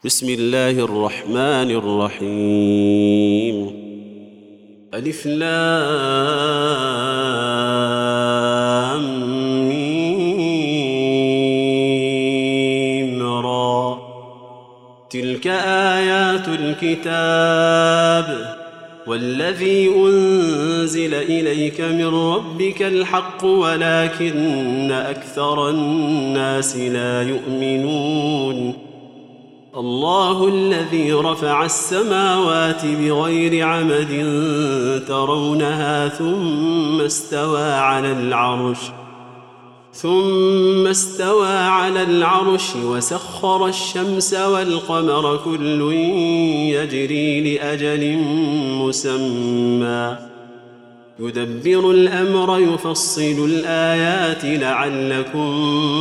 بسم الله الرحمن الرحيم. ألف لام ميم را. تلك آيات الكتاب والذي أنزل إليك من ربك الحق ولكن أكثر الناس لا يؤمنون. الله الذي رفع السماوات بغير عمد ترونها ثم استوى على العرش وسخر الشمس والقمر كل يجري لأجل مسمى يدبر الأمر يفصل الآيات لعلكم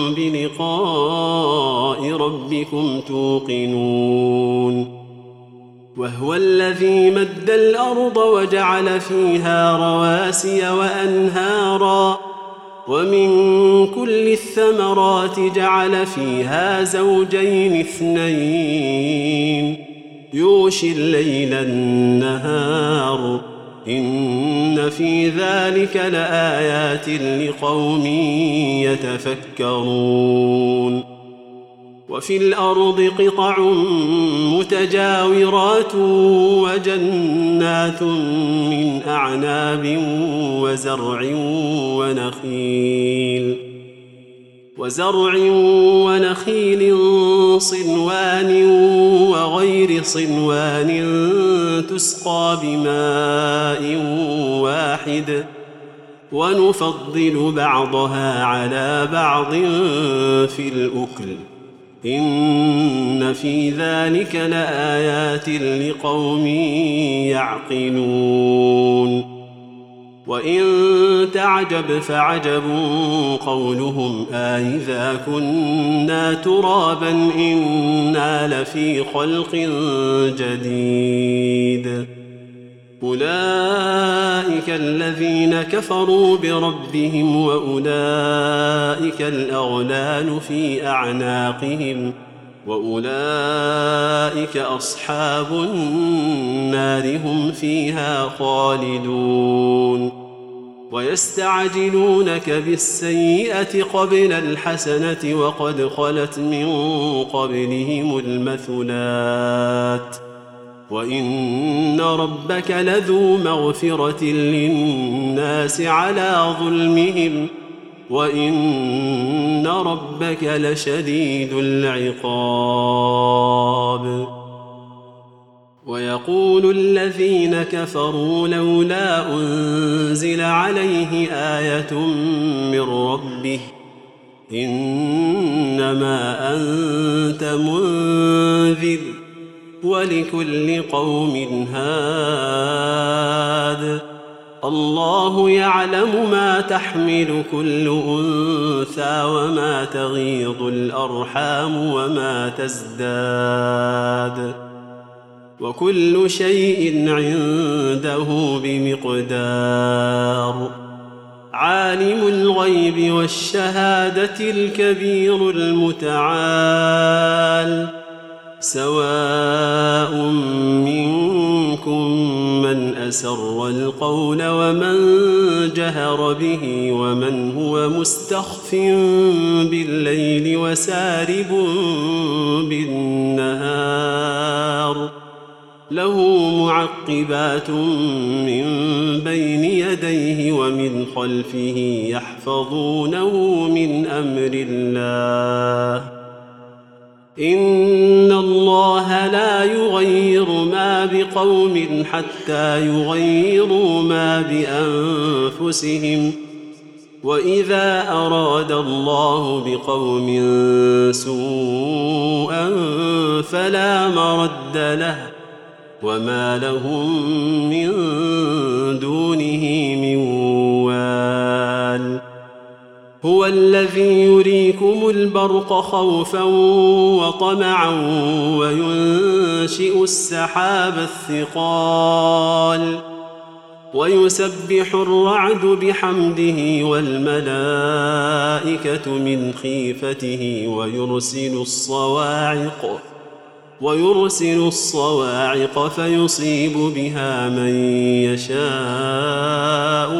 بلقاء ربكم توقنون. وهو الذي مد الأرض وجعل فيها رواسي وأنهارا ومن كل الثمرات جعل فيها زوجين اثنين يغشي الليل النهار إن في ذلك لآيات لقوم يتفكرون. وفي الأرض قطع متجاورات وجنات من أعناب وزرع ونخيل صنوان وغير صنوان تسقى بماء واحد ونفضل بعضها على بعض في الأكل إن في ذلك لآيات لقوم يعقلون. وإن تعجب فعجب قولهم أإذا كنا ترابا إنا لفي خلق جديد. أولئك الذين كفروا بربهم وأولئك الأغلال في أعناقهم وأولئك أصحاب النار هم فيها خالدون. ويستعجلونك بالسيئة قبل الحسنة وقد خلت من قبلهم المثلات وإن ربك لذو مغفرة للناس على ظلمهم وإن ربك لشديد العقاب. ويقول الذين كفروا لولا أنزل عليه آية من ربه إنما أنت منذر ولكل قوم هاد. الله يعلم ما تحمل كل أنثى وما تغيض الأرحام وما تزداد وكل شيء عنده بمقدار. عالم الغيب والشهادة الكبير المتعال سواء منكم من أسر القول ومن جهر به ومن هو مستخف بالليل وسارب بالنهار له معقبات من بين يديه ومن خلفه يحفظونه من أمر الله إن الله لا يغير ما بقوم حتى يغيروا ما بأنفسهم وإذا أراد الله بقوم سوءا فلا مرد له وما لهم من دونه من وال. هو الذي يريكم البرق خوفا وطمعا وينشئ السحاب الثقال ويسبح الرعد بحمده والملائكة من خيفته ويرسل الصواعق ويرسل الصواعق فيصيب بها من يشاء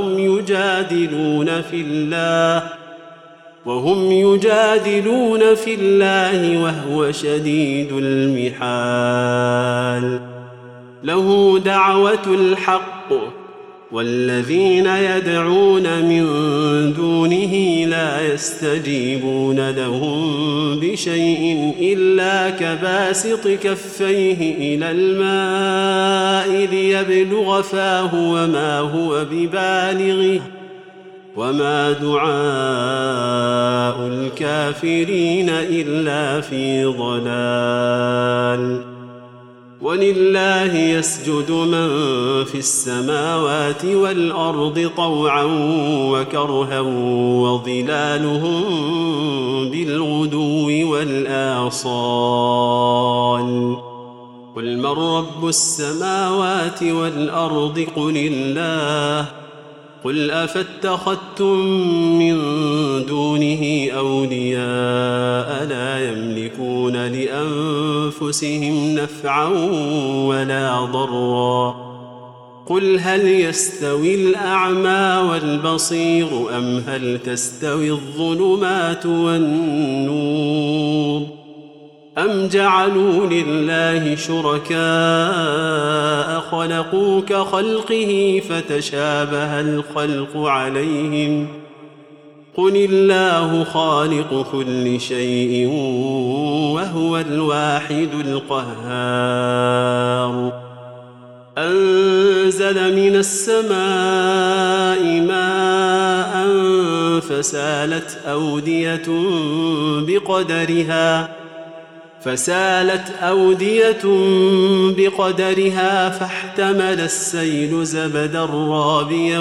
وهم يجادلون في الله وهو شديد المحال. له دعوة الحق والذين يدعون من دونه لا يستجيبون لهم بشيء إلا كباسط كفيه إلى الماء ليبلغ فاه وما هو ببالغه وما دعاء الكافرين إلا في ضلال. ولله يسجد من في السماوات والأرض طوعا وكرها وظلالهم بالغدو والآصال. قل من رب السماوات والأرض قل الله. قل أفاتخذتم من دونه أولياء لا يملكون لأنفسهم نفعا ولا ضرا. قل هل يستوي الأعمى والبصير أم هل تستوي الظلمات والنور أم جعلوا لله شركاء خلقوا كخلقه فتشابه الخلق عليهم. قل الله خالق كل شيء وهو الواحد القهار. أنزل من السماء ماء فسالت أودية بقدرها فاحتمل السيل زبدا رابيا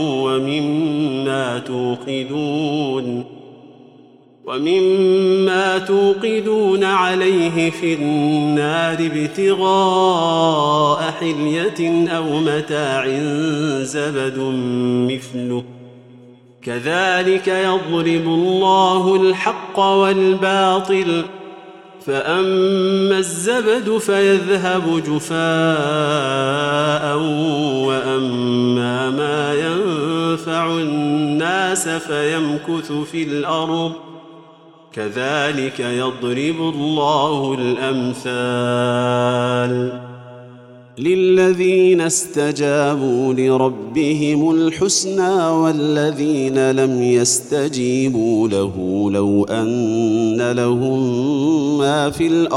ومما توقدون عليه في النار ابتغاء حلية أو متاع زبد مثله كذلك يضرب الله الحق والباطل فأما الزبد فيذهب جفاء وأما ما ينفع الناس فيمكث في الأرض كذلك يضرب الله الأمثال. للذين استجابوا لربهم الحسنى والذين لم يستجيبوا له لو أن لهم ما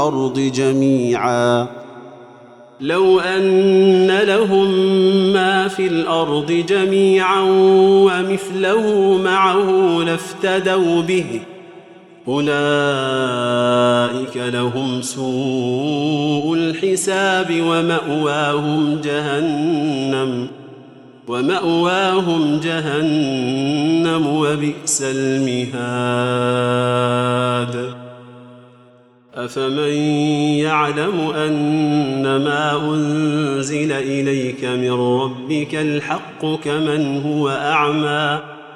في الأرض جميعا ومثله معه لافتدوا به أولئك لهم سوء الحساب ومأواهم جهنم وبئس المهاد. أفمن يعلم أنما أنزل إليك من ربك الحق كمن هو أعمى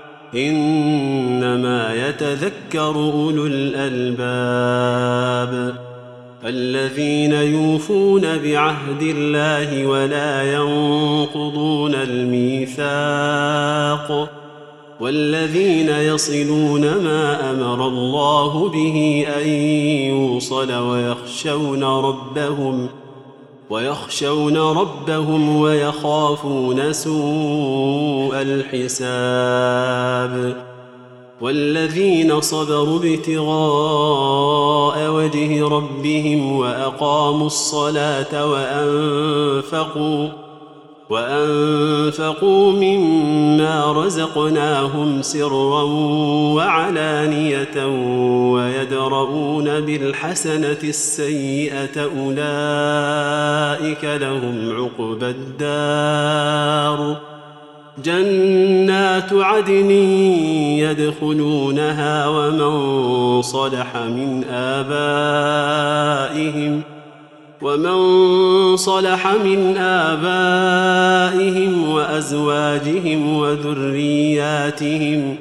إنما يتذكر أولو الألباب الذين يوفون بعهد الله ولا ينقضون الميثاق والذين يصلون ما أمر الله به أن يوصل ويخشون ربهم ويخافون سوء الحساب. والذين صبروا ابتغاء وجه ربهم وأقاموا الصلاة وأنفقوا مما رزقناهم سرا وعلانية ويدرؤون بالحسنة السيئة أولئك لهم عقبى الدار جنات عدن يدخلونها ومن صلح من آبائهم وأزواجهم وذرياتهم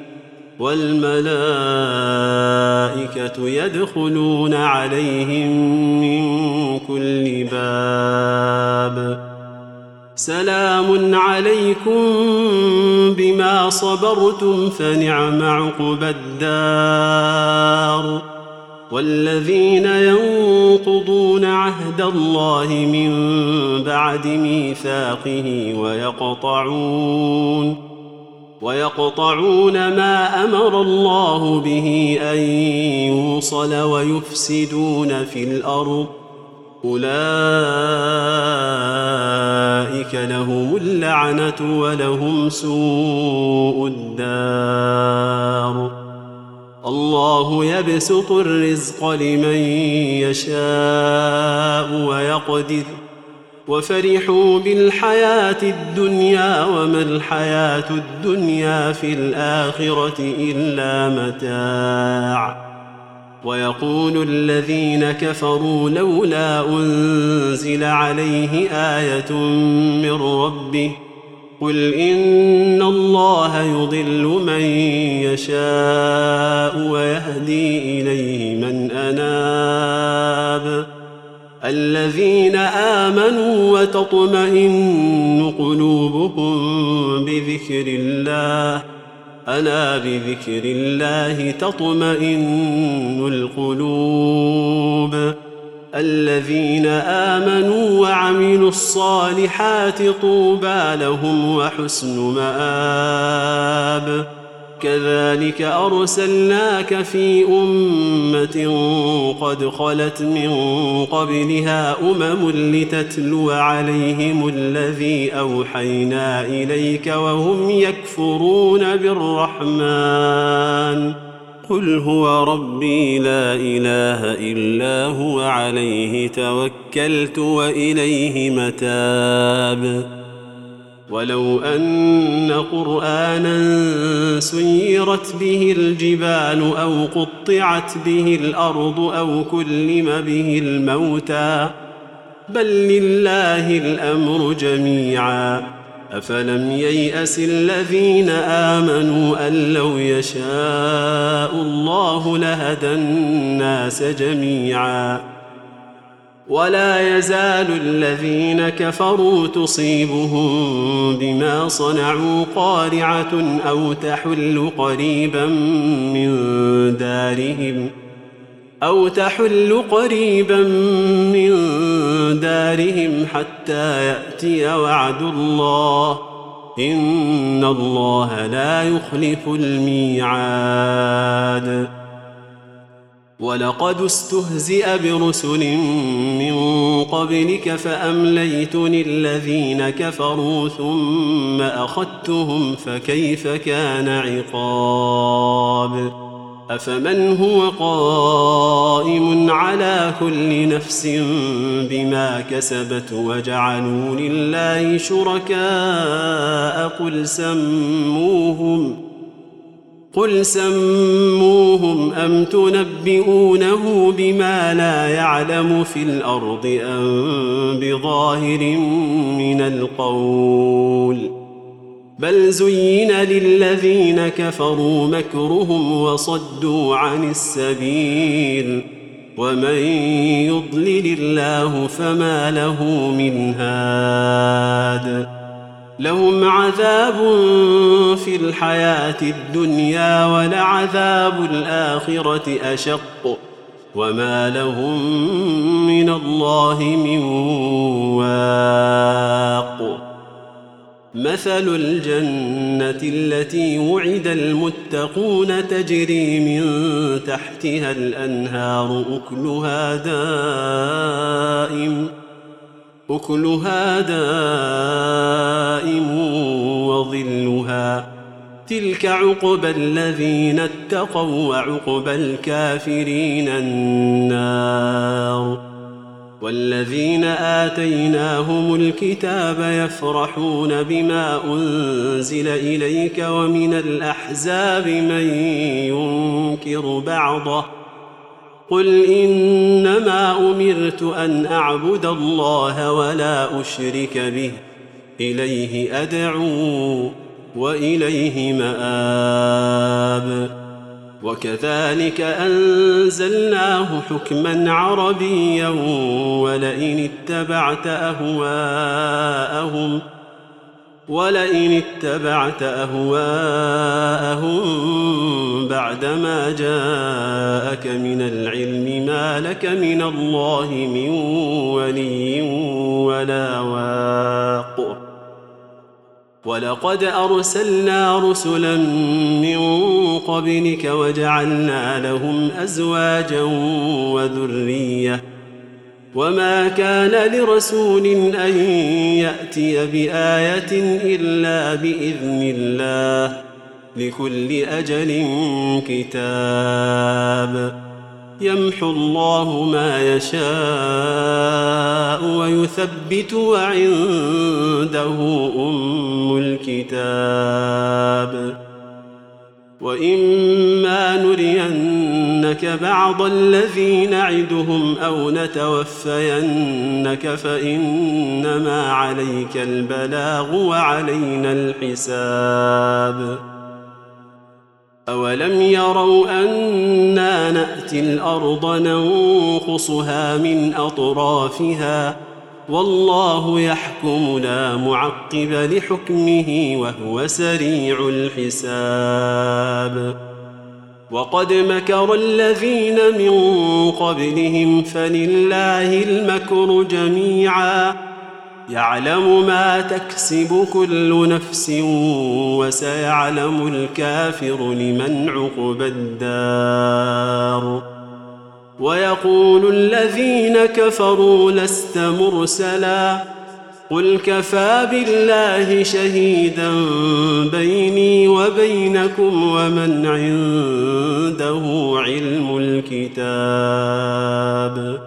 والملائكة يدخلون عليهم من سلام عليكم بما صبرتم فنعم عقبى الدار. والذين ينقضون عهد الله من بعد ميثاقه ويقطعون ما أمر الله به أن يوصل ويفسدون في الأرض أولئك لهم اللعنة ولهم سوء الدار. الله يبسط الرزق لمن يشاء ويقدر وفرحوا بالحياة الدنيا وما الحياة الدنيا في الآخرة إلا متاع. ويقول الذين كفروا لولا أنزل عليه آية من ربه قل إن الله يضل من يشاء ويهدي إليه من أناب. الذين آمنوا وتطمئن قلوبهم بذكر الله ألا بذكر الله تطمئن القلوب. الذين آمنوا وعملوا الصالحات طوبى لهم وحسن مآب. كذلك أرسلناك في أمة قد خلت من قبلها لتتلو عليهم الذي أوحينا إليك وهم يكفرون بالرحمن قل هو ربي لا إله إلا هو عليه توكلت وإليه متاب. ولو أن قرآنا سيرت به الجبال أو قطعت به الأرض أو كلم به الموتى بل لله الأمر جميعا أفلم ييأس الذين آمنوا أن لو يشاء الله لهدى الناس جميعا. ولا يزال الذين كفروا تصيبهم بما صنعوا قارعة أو تحل قريبا من دارهم حتى يأتي وعد الله إن الله لا يخلف الميعاد. ولقد استهزئ برسل من قبلك فأمليت للذين كفروا ثم أخذتهم فكيف كان عقاب. أفمن هو قائم على كل نفس بما كسبت وجعلوا لله شركاء قل سموهم أم تنبئونه بما لا يعلم في الأرض أم بظاهر من القول بل زين للذين كفروا مكرهم وصدوا عن السبيل ومن يضلل الله فما له من هاد. لهم عذاب في الحياة الدنيا ولعذاب الآخرة أشق وما لهم من الله من واق. مثل الجنة التي وعد المتقون تجري من تحتها الأنهار أكلها دائم وظلها تلك عقبى الذين اتقوا وعقبى الكافرين النار. والذين آتيناهم الكتاب يفرحون بما أنزل إليك ومن الأحزاب من ينكر بعضه قل إنما أمرت أن أعبد الله ولا أشرك به إليه أدعو وإليه مآب. وكذلك أنزلناه حكما عربيا ولئن اتبعت أهواءهم ولئن اتبعت أهواءهم بعدما جاءك من العلم ما لك من الله من ولي ولا واق. ولقد أرسلنا رسلا من قبلك وجعلنا لهم أزواجا وذرية، وما كان لرسول أن يأتي بآية إلا بإذن الله، لكل أجل كتاب. يمحو الله ما يشاء ويثبت، وعنده أم الكتاب. وإما نرينك بعض الذي نعدهم أو نتوفينك فإنما عليك البلاغ وعلينا الحساب. أولم يروا أنا نأتي الأرض ننقصها من أطرافها، والله يحكم لا معقب لحكمه وهو سريع الحساب. وقد مكر الذين من قبلهم فلله المكر جميعا، يعلم ما تكسب كل نفس، وسيعلم الكافر لمن عقبى الدار. ويقول الذين كفروا لست مرسلا، قل كفى بالله شهيدا بيني وبينكم ومن عنده علم الكتاب.